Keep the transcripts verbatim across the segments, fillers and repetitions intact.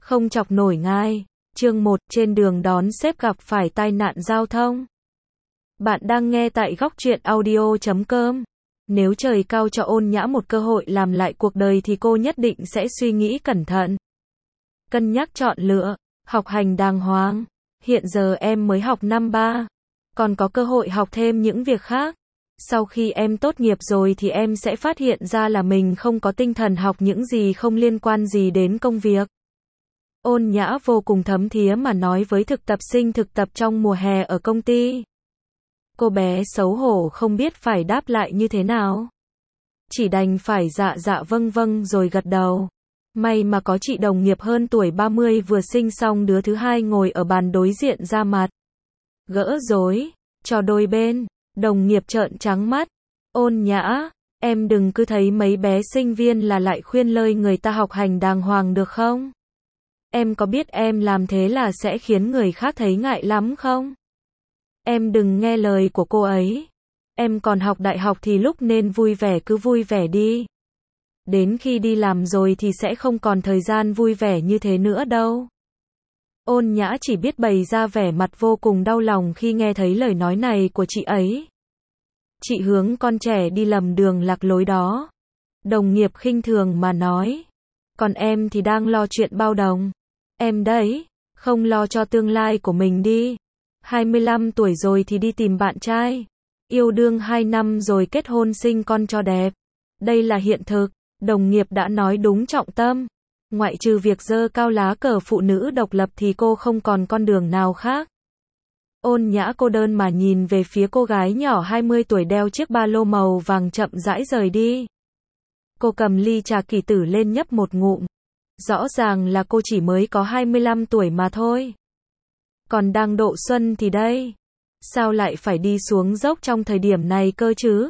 Không chọc nổi ngài. Chương một, trên đường đón sếp gặp phải tai nạn giao thông. Bạn đang nghe tại góc truyện audio chấm com. Nếu trời cao cho Ôn Nhã một cơ hội làm lại cuộc đời thì cô nhất định sẽ suy nghĩ cẩn thận. Cân nhắc chọn lựa, học hành đàng hoàng. Hiện giờ em mới học năm ba, còn có cơ hội học thêm những việc khác. Sau khi em tốt nghiệp rồi thì em sẽ phát hiện ra là mình không có tinh thần học những gì không liên quan gì đến công việc. Ôn Nhã vô cùng thấm thía mà nói với thực tập sinh thực tập trong mùa hè ở công ty. Cô bé xấu hổ không biết phải đáp lại như thế nào. Chỉ đành phải dạ dạ vâng vâng rồi gật đầu. May mà có chị đồng nghiệp hơn tuổi ba mươi vừa sinh xong đứa thứ hai ngồi ở bàn đối diện ra mặt. Gỡ rối, cho đôi bên, đồng nghiệp trợn trắng mắt. Ôn Nhã, em đừng cứ thấy mấy bé sinh viên là lại khuyên lơi người ta học hành đàng hoàng được không? Em có biết em làm thế là sẽ khiến người khác thấy ngại lắm không? Em đừng nghe lời của cô ấy. Em còn học đại học thì lúc nên vui vẻ cứ vui vẻ đi. Đến khi đi làm rồi thì sẽ không còn thời gian vui vẻ như thế nữa đâu. Ôn Nhã chỉ biết bày ra vẻ mặt vô cùng đau lòng khi nghe thấy lời nói này của chị ấy. Chị hướng con trẻ đi lầm đường lạc lối đó. Đồng nghiệp khinh thường mà nói. Còn em thì đang lo chuyện bao đồng. Em đấy, không lo cho tương lai của mình đi. hai mươi lăm tuổi rồi thì đi tìm bạn trai. Yêu đương hai năm rồi kết hôn sinh con cho đẹp. Đây là hiện thực. Đồng nghiệp đã nói đúng trọng tâm. Ngoại trừ việc giơ cao lá cờ phụ nữ độc lập thì cô không còn con đường nào khác. Ôn Nhã cô đơn mà nhìn về phía cô gái nhỏ hai mươi tuổi đeo chiếc ba lô màu vàng chậm rãi rời đi. Cô cầm ly trà kỳ tử lên nhấp một ngụm. Rõ ràng là cô chỉ mới có hai mươi lăm tuổi mà thôi. Còn đang độ xuân thì đây. Sao lại phải đi xuống dốc trong thời điểm này cơ chứ?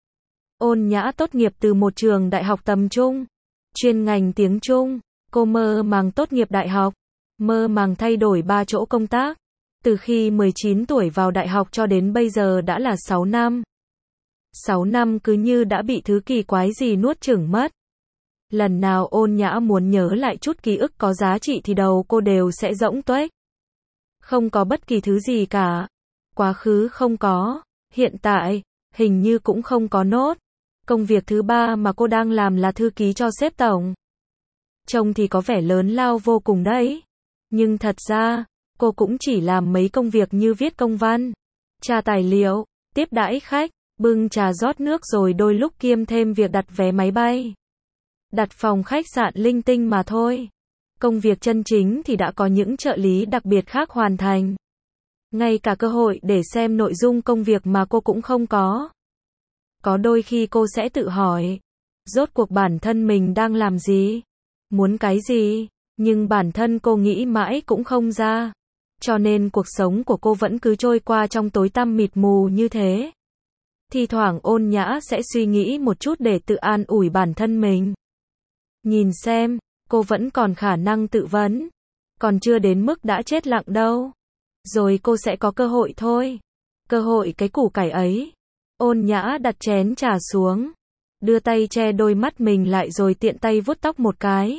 Ôn Nhã tốt nghiệp từ một trường đại học tầm trung, chuyên ngành tiếng Trung. Cô mơ màng tốt nghiệp đại học, mơ màng thay đổi ba chỗ công tác. Từ khi mười chín tuổi vào đại học cho đến bây giờ đã là sáu năm. sáu năm cứ như đã bị thứ kỳ quái gì nuốt chửng mất. Lần nào Ôn Nhã muốn nhớ lại chút ký ức có giá trị thì đầu cô đều sẽ rỗng tuếch. Không có bất kỳ thứ gì cả. Quá khứ không có, hiện tại, hình như cũng không có nốt. Công việc thứ ba mà cô đang làm là thư ký cho sếp tổng. Trông thì có vẻ lớn lao vô cùng đấy. Nhưng thật ra, cô cũng chỉ làm mấy công việc như viết công văn, tra tài liệu, tiếp đãi khách, bưng trà rót nước rồi đôi lúc kiêm thêm việc đặt vé máy bay, đặt phòng khách sạn linh tinh mà thôi. Công việc chân chính thì đã có những trợ lý đặc biệt khác hoàn thành. Ngay cả cơ hội để xem nội dung công việc mà cô cũng không có. Có đôi khi cô sẽ tự hỏi, rốt cuộc bản thân mình đang làm gì? Muốn cái gì? Nhưng bản thân cô nghĩ mãi cũng không ra. Cho nên cuộc sống của cô vẫn cứ trôi qua trong tối tăm mịt mù như thế. Thi thoảng Ôn Nhã sẽ suy nghĩ một chút để tự an ủi bản thân mình. Nhìn xem, cô vẫn còn khả năng tự vấn. Còn chưa đến mức đã chết lặng đâu. Rồi cô sẽ có cơ hội thôi. Cơ hội cái củ cải ấy. Ôn Nhã đặt chén trà xuống. Đưa tay che đôi mắt mình lại rồi tiện tay vuốt tóc một cái.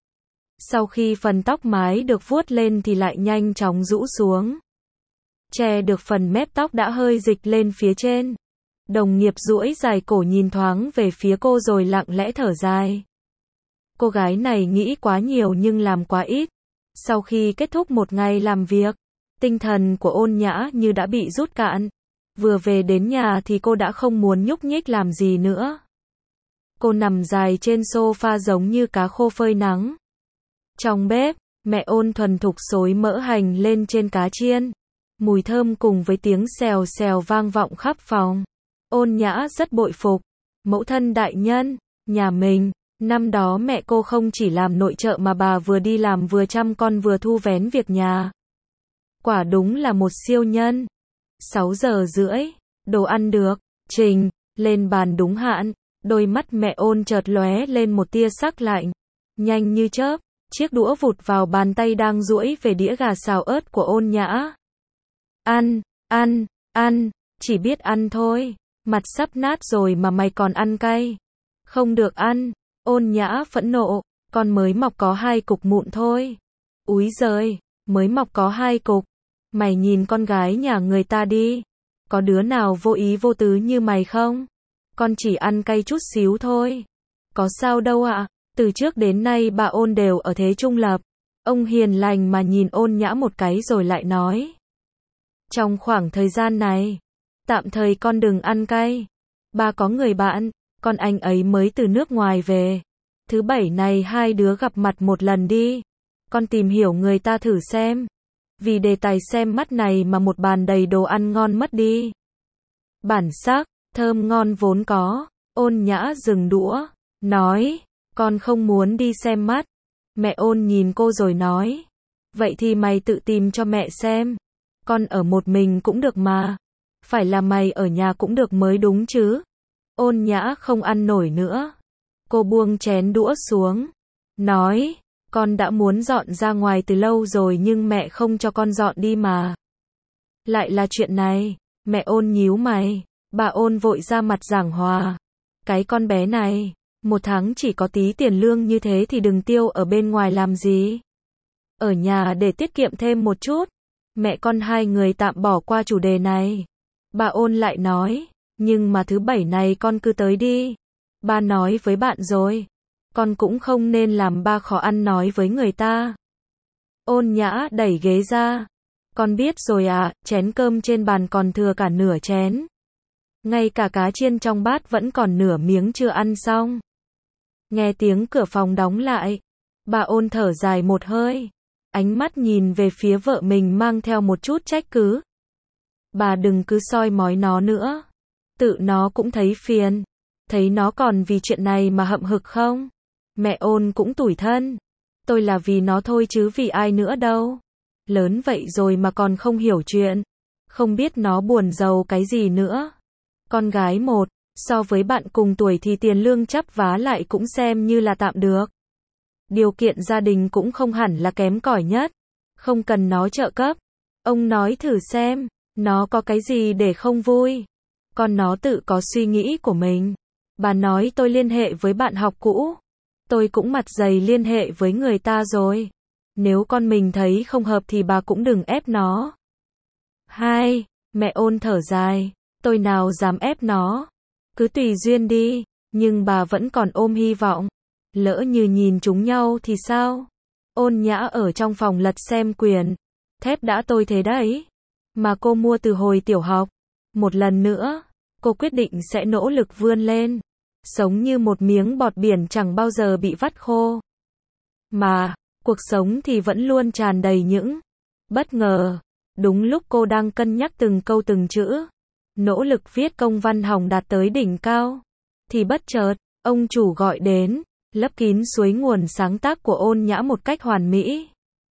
Sau khi phần tóc mái được vuốt lên thì lại nhanh chóng rũ xuống. Che được phần mép tóc đã hơi dịch lên phía trên. Đồng nghiệp duỗi dài cổ nhìn thoáng về phía cô rồi lặng lẽ thở dài. Cô gái này nghĩ quá nhiều nhưng làm quá ít. Sau khi kết thúc một ngày làm việc, tinh thần của Ôn Nhã như đã bị rút cạn. Vừa về đến nhà thì cô đã không muốn nhúc nhích làm gì nữa. Cô nằm dài trên sofa giống như cá khô phơi nắng. Trong bếp, mẹ Ôn thuần thục xối mỡ hành lên trên cá chiên. Mùi thơm cùng với tiếng xèo xèo vang vọng khắp phòng. Ôn Nhã rất bội phục. Mẫu thân đại nhân, nhà mình, năm đó mẹ cô không chỉ làm nội trợ mà bà vừa đi làm vừa chăm con vừa thu vén việc nhà. Quả đúng là một siêu nhân. sáu giờ rưỡi, đồ ăn được, trình, lên bàn đúng hạn. Đôi mắt mẹ Ôn chợt lóe lên một tia sắc lạnh. Nhanh như chớp, chiếc đũa vụt vào bàn tay đang duỗi về đĩa gà xào ớt của Ôn Nhã. Ăn, ăn, ăn, chỉ biết ăn thôi. Mặt sắp nát rồi mà mày còn ăn cay. Không được ăn. Ôn Nhã phẫn nộ, con mới mọc có hai cục mụn thôi. Úi giời, mới mọc có hai cục. Mày nhìn con gái nhà người ta đi. Có đứa nào vô ý vô tứ như mày không? Con chỉ ăn cay chút xíu thôi. Có sao đâu ạ. Từ trước đến nay bà Ôn đều ở thế trung lập. Ông hiền lành mà nhìn Ôn Nhã một cái rồi lại nói. Trong khoảng thời gian này, tạm thời con đừng ăn cay. Ba có người bạn, con anh ấy mới từ nước ngoài về. Thứ bảy này hai đứa gặp mặt một lần đi. Con tìm hiểu người ta thử xem. Vì đề tài xem mắt này mà một bàn đầy đồ ăn ngon mất đi. Bản sắc, thơm ngon vốn có. Ôn Nhã dừng đũa, nói, con không muốn đi xem mắt. Mẹ Ôn nhìn cô rồi nói, vậy thì mày tự tìm cho mẹ xem. Con ở một mình cũng được mà. Phải là mày ở nhà cũng được mới đúng chứ. Ôn Nhã không ăn nổi nữa. Cô buông chén đũa xuống, nói, con đã muốn dọn ra ngoài từ lâu rồi nhưng mẹ không cho con dọn đi mà. Lại là chuyện này, mẹ Ôn nhíu mày, bà Ôn vội ra mặt giảng hòa. Cái con bé này, một tháng chỉ có tí tiền lương như thế thì đừng tiêu ở bên ngoài làm gì. Ở nhà để tiết kiệm thêm một chút. Mẹ con hai người tạm bỏ qua chủ đề này. Bà Ôn lại nói, nhưng mà thứ bảy này con cứ tới đi. Ba nói với bạn rồi. Con cũng không nên làm ba khó ăn nói với người ta. Ôn Nhã đẩy ghế ra. Con biết rồi à, chén cơm trên bàn còn thừa cả nửa chén. Ngay cả cá chiên trong bát vẫn còn nửa miếng chưa ăn xong. Nghe tiếng cửa phòng đóng lại. Bà Ôn thở dài một hơi. Ánh mắt nhìn về phía vợ mình mang theo một chút trách cứ. Bà đừng cứ soi mói nó nữa. Tự nó cũng thấy phiền. Thấy nó còn vì chuyện này mà hậm hực không? Mẹ Ôn cũng tủi thân. Tôi là vì nó thôi chứ vì ai nữa đâu. Lớn vậy rồi mà còn không hiểu chuyện. Không biết nó buồn giàu cái gì nữa. Con gái một, so với bạn cùng tuổi thì tiền lương chắp vá lại cũng xem như là tạm được. Điều kiện gia đình cũng không hẳn là kém cỏi nhất. Không cần nó trợ cấp. Ông nói thử xem, nó có cái gì để không vui. Con nó tự có suy nghĩ của mình. Bà nói tôi liên hệ với bạn học cũ. Tôi cũng mặt dày liên hệ với người ta rồi. Nếu con mình thấy không hợp thì bà cũng đừng ép nó. Hai, mẹ Ôn thở dài. Tôi nào dám ép nó. Cứ tùy duyên đi. Nhưng bà vẫn còn ôm hy vọng. Lỡ như nhìn chúng nhau thì sao? Ôn Nhã ở trong phòng lật xem quyển. Thép đã tôi thế đấy. Mà cô mua từ hồi tiểu học. Một lần nữa, cô quyết định sẽ nỗ lực vươn lên. Sống như một miếng bọt biển chẳng bao giờ bị vắt khô. Mà, cuộc sống thì vẫn luôn tràn đầy những bất ngờ. Đúng lúc cô đang cân nhắc từng câu từng chữ, nỗ lực viết công văn hỏng đạt tới đỉnh cao, thì bất chợt, ông chủ gọi đến, lấp kín suối nguồn sáng tác của Ôn Nhã một cách hoàn mỹ.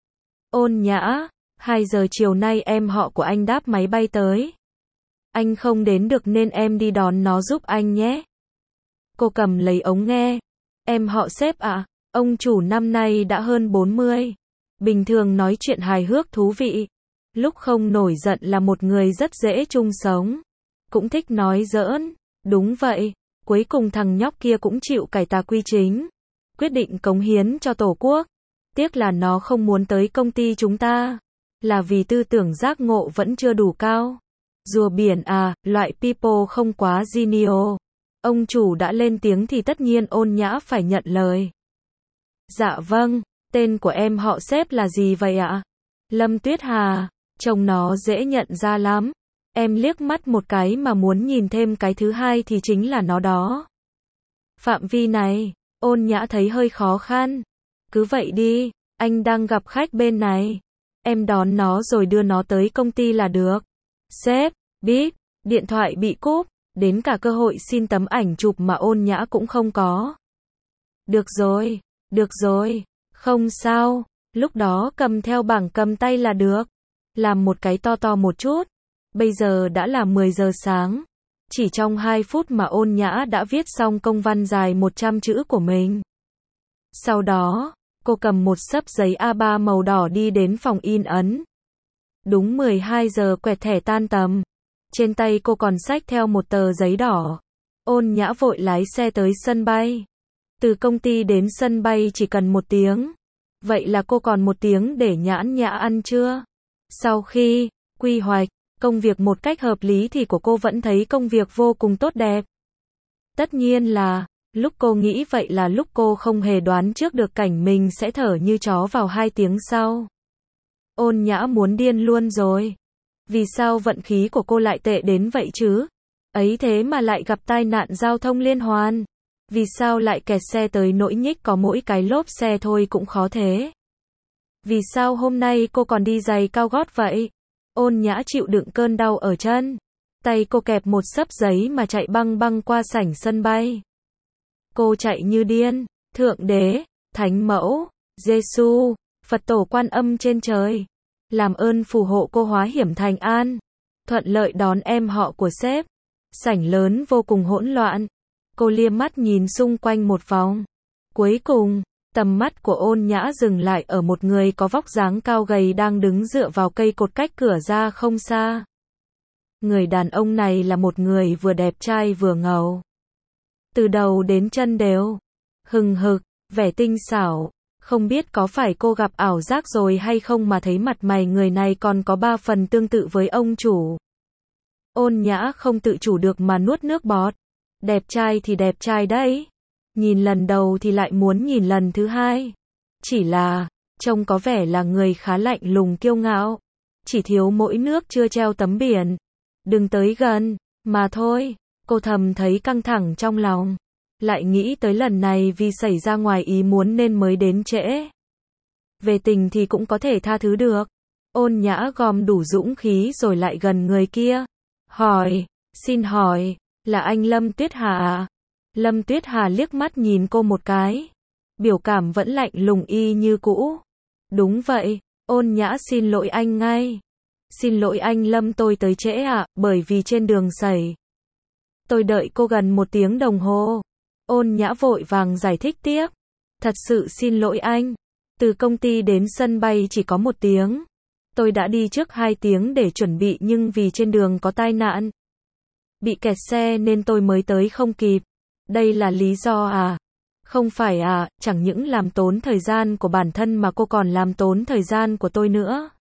Ôn Nhã, hai giờ chiều nay em họ của anh đáp máy bay tới. Anh không đến được nên em đi đón nó giúp anh nhé. Cô cầm lấy ống nghe. Em họ sếp ạ, à? Ông chủ năm nay đã hơn bốn mươi. Bình thường nói chuyện hài hước thú vị. Lúc không nổi giận là một người rất dễ chung sống. Cũng thích nói giỡn. Đúng vậy, cuối cùng thằng nhóc kia cũng chịu cải tà quy chính. Quyết định cống hiến cho Tổ quốc. Tiếc là nó không muốn tới công ty chúng ta. Là vì tư tưởng giác ngộ vẫn chưa đủ cao. Rùa biển à, loại people không quá genial. Ông chủ đã lên tiếng thì tất nhiên Ôn Nhã phải nhận lời. Dạ vâng, tên của em họ sếp là gì vậy ạ? Lâm Tuyết Hà, trông nó dễ nhận ra lắm. Em liếc mắt một cái mà muốn nhìn thêm cái thứ hai thì chính là nó đó. Phạm vi này, Ôn Nhã thấy hơi khó khăn. Cứ vậy đi, anh đang gặp khách bên này. Em đón nó rồi đưa nó tới công ty là được. Sếp, bíp, điện thoại bị cúp, đến cả cơ hội xin tấm ảnh chụp mà Ôn Nhã cũng không có. Được rồi, được rồi, không sao, lúc đó cầm theo bảng cầm tay là được. Làm một cái to to một chút. Bây giờ đã là mười giờ sáng. Chỉ trong hai phút mà Ôn Nhã đã viết xong công văn dài một trăm chữ của mình. Sau đó, cô cầm một xấp giấy A ba màu đỏ đi đến phòng in ấn. Đúng mười hai giờ quẹt thẻ tan tầm. Trên tay cô còn xách theo một tờ giấy đỏ. Ôn Nhã vội lái xe tới sân bay. Từ công ty đến sân bay chỉ cần một tiếng. Vậy là cô còn một tiếng để nhãn nhã ăn chưa? Sau khi quy hoạch công việc một cách hợp lý thì của cô vẫn thấy công việc vô cùng tốt đẹp. Tất nhiên là, lúc cô nghĩ vậy là lúc cô không hề đoán trước được cảnh mình sẽ thở như chó vào hai tiếng sau. Ôn Nhã muốn điên luôn rồi. Vì sao vận khí của cô lại tệ đến vậy chứ? Ấy thế mà lại gặp tai nạn giao thông liên hoàn. Vì sao lại kẹt xe tới nỗi nhích có mỗi cái lốp xe thôi cũng khó thế? Vì sao hôm nay cô còn đi giày cao gót vậy? Ôn Nhã chịu đựng cơn đau ở chân. Tay cô kẹp một xấp giấy mà chạy băng băng qua sảnh sân bay. Cô chạy như điên. Thượng Đế, Thánh Mẫu, Giêsu, Phật Tổ Quan Âm trên trời, làm ơn phù hộ cô hóa hiểm thành an, thuận lợi đón em họ của sếp. Sảnh lớn vô cùng hỗn loạn. Cô liếc mắt nhìn xung quanh một vòng. Cuối cùng, tầm mắt của Ôn Nhã dừng lại ở một người có vóc dáng cao gầy đang đứng dựa vào cây cột cách cửa ra không xa. Người đàn ông này là một người vừa đẹp trai vừa ngầu. Từ đầu đến chân đều hừng hực, vẻ tinh xảo. Không biết có phải cô gặp ảo giác rồi hay không mà thấy mặt mày người này còn có ba phần tương tự với ông chủ. Ôn Nhã không tự chủ được mà nuốt nước bọt. Đẹp trai thì đẹp trai đấy. Nhìn lần đầu thì lại muốn nhìn lần thứ hai. Chỉ là, trông có vẻ là người khá lạnh lùng kiêu ngạo. Chỉ thiếu mỗi nước chưa treo tấm biển. Đừng tới gần, mà thôi. Cô thầm thấy căng thẳng trong lòng. Lại nghĩ tới lần này vì xảy ra ngoài ý muốn nên mới đến trễ. Về tình thì cũng có thể tha thứ được. Ôn Nhã gom đủ dũng khí rồi lại gần người kia. Hỏi, xin hỏi, là anh Lâm Tuyết Hà à? Lâm Tuyết Hà liếc mắt nhìn cô một cái. Biểu cảm vẫn lạnh lùng y như cũ. Đúng vậy, Ôn Nhã xin lỗi anh ngay. Xin lỗi anh Lâm, tôi tới trễ ạ, bởi vì trên đường xảy. Tôi đợi cô gần một tiếng đồng hồ. Ôn Nhã vội vàng giải thích tiếp. Thật sự xin lỗi anh. Từ công ty đến sân bay chỉ có một tiếng. Tôi đã đi trước hai tiếng để chuẩn bị nhưng vì trên đường có tai nạn. Bị kẹt xe nên tôi mới tới không kịp. Đây là lý do à? Không phải à, chẳng những làm tốn thời gian của bản thân mà cô còn làm tốn thời gian của tôi nữa.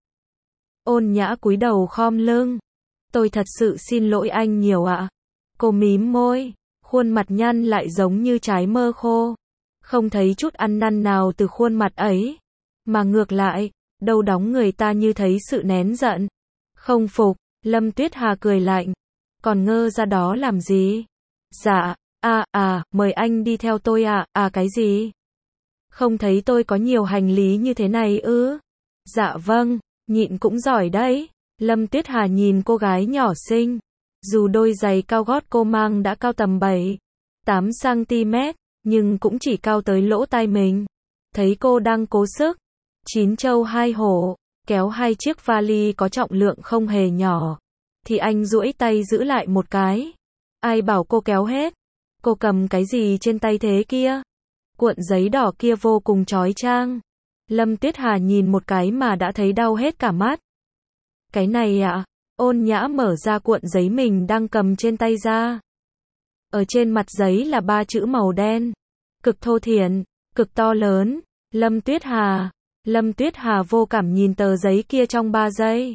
Ôn Nhã cúi đầu khom lưng. Tôi thật sự xin lỗi anh nhiều ạ. Cô mím môi, khuôn mặt nhăn lại giống như trái mơ khô. Không thấy chút ăn năn nào từ khuôn mặt ấy. Mà ngược lại, đâu đóng người ta như thấy sự nén giận. Không phục, Lâm Tuyết Hà cười lạnh. Còn ngơ ra đó làm gì? Dạ, à, à, mời anh đi theo tôi à, à cái gì? Không thấy tôi có nhiều hành lý như thế này ư? Dạ vâng, nhịn cũng giỏi đấy. Lâm Tuyết Hà nhìn cô gái nhỏ xinh. Dù đôi giày cao gót cô mang đã cao tầm bảy, tám xăng ti mét, nhưng cũng chỉ cao tới lỗ tai mình. Thấy cô đang cố sức, chín châu hai hổ, kéo hai chiếc vali có trọng lượng không hề nhỏ, thì anh duỗi tay giữ lại một cái. Ai bảo cô kéo hết? Cô cầm cái gì trên tay thế kia? Cuộn giấy đỏ kia vô cùng chói chang. Lâm Tuyết Hà nhìn một cái mà đã thấy đau hết cả mắt. Cái này ạ, à? Ôn Nhã mở ra cuộn giấy mình đang cầm trên tay ra. Ở trên mặt giấy là ba chữ màu đen. Cực thô thiển, cực to lớn. Lâm Tuyết Hà. Lâm Tuyết Hà vô cảm nhìn tờ giấy kia trong ba giây.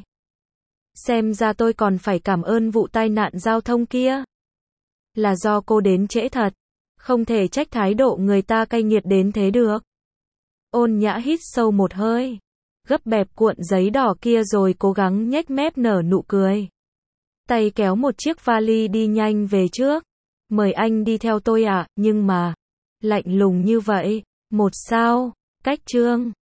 Xem ra tôi còn phải cảm ơn vụ tai nạn giao thông kia. Là do cô đến trễ thật. Không thể trách thái độ người ta cay nghiệt đến thế được. Ôn Nhã hít sâu một hơi. Gấp bẹp cuộn giấy đỏ kia rồi cố gắng nhếch mép nở nụ cười. Tay kéo một chiếc vali đi nhanh về trước. Mời anh đi theo tôi ạ, à, nhưng mà, lạnh lùng như vậy. Một sao, cách chương.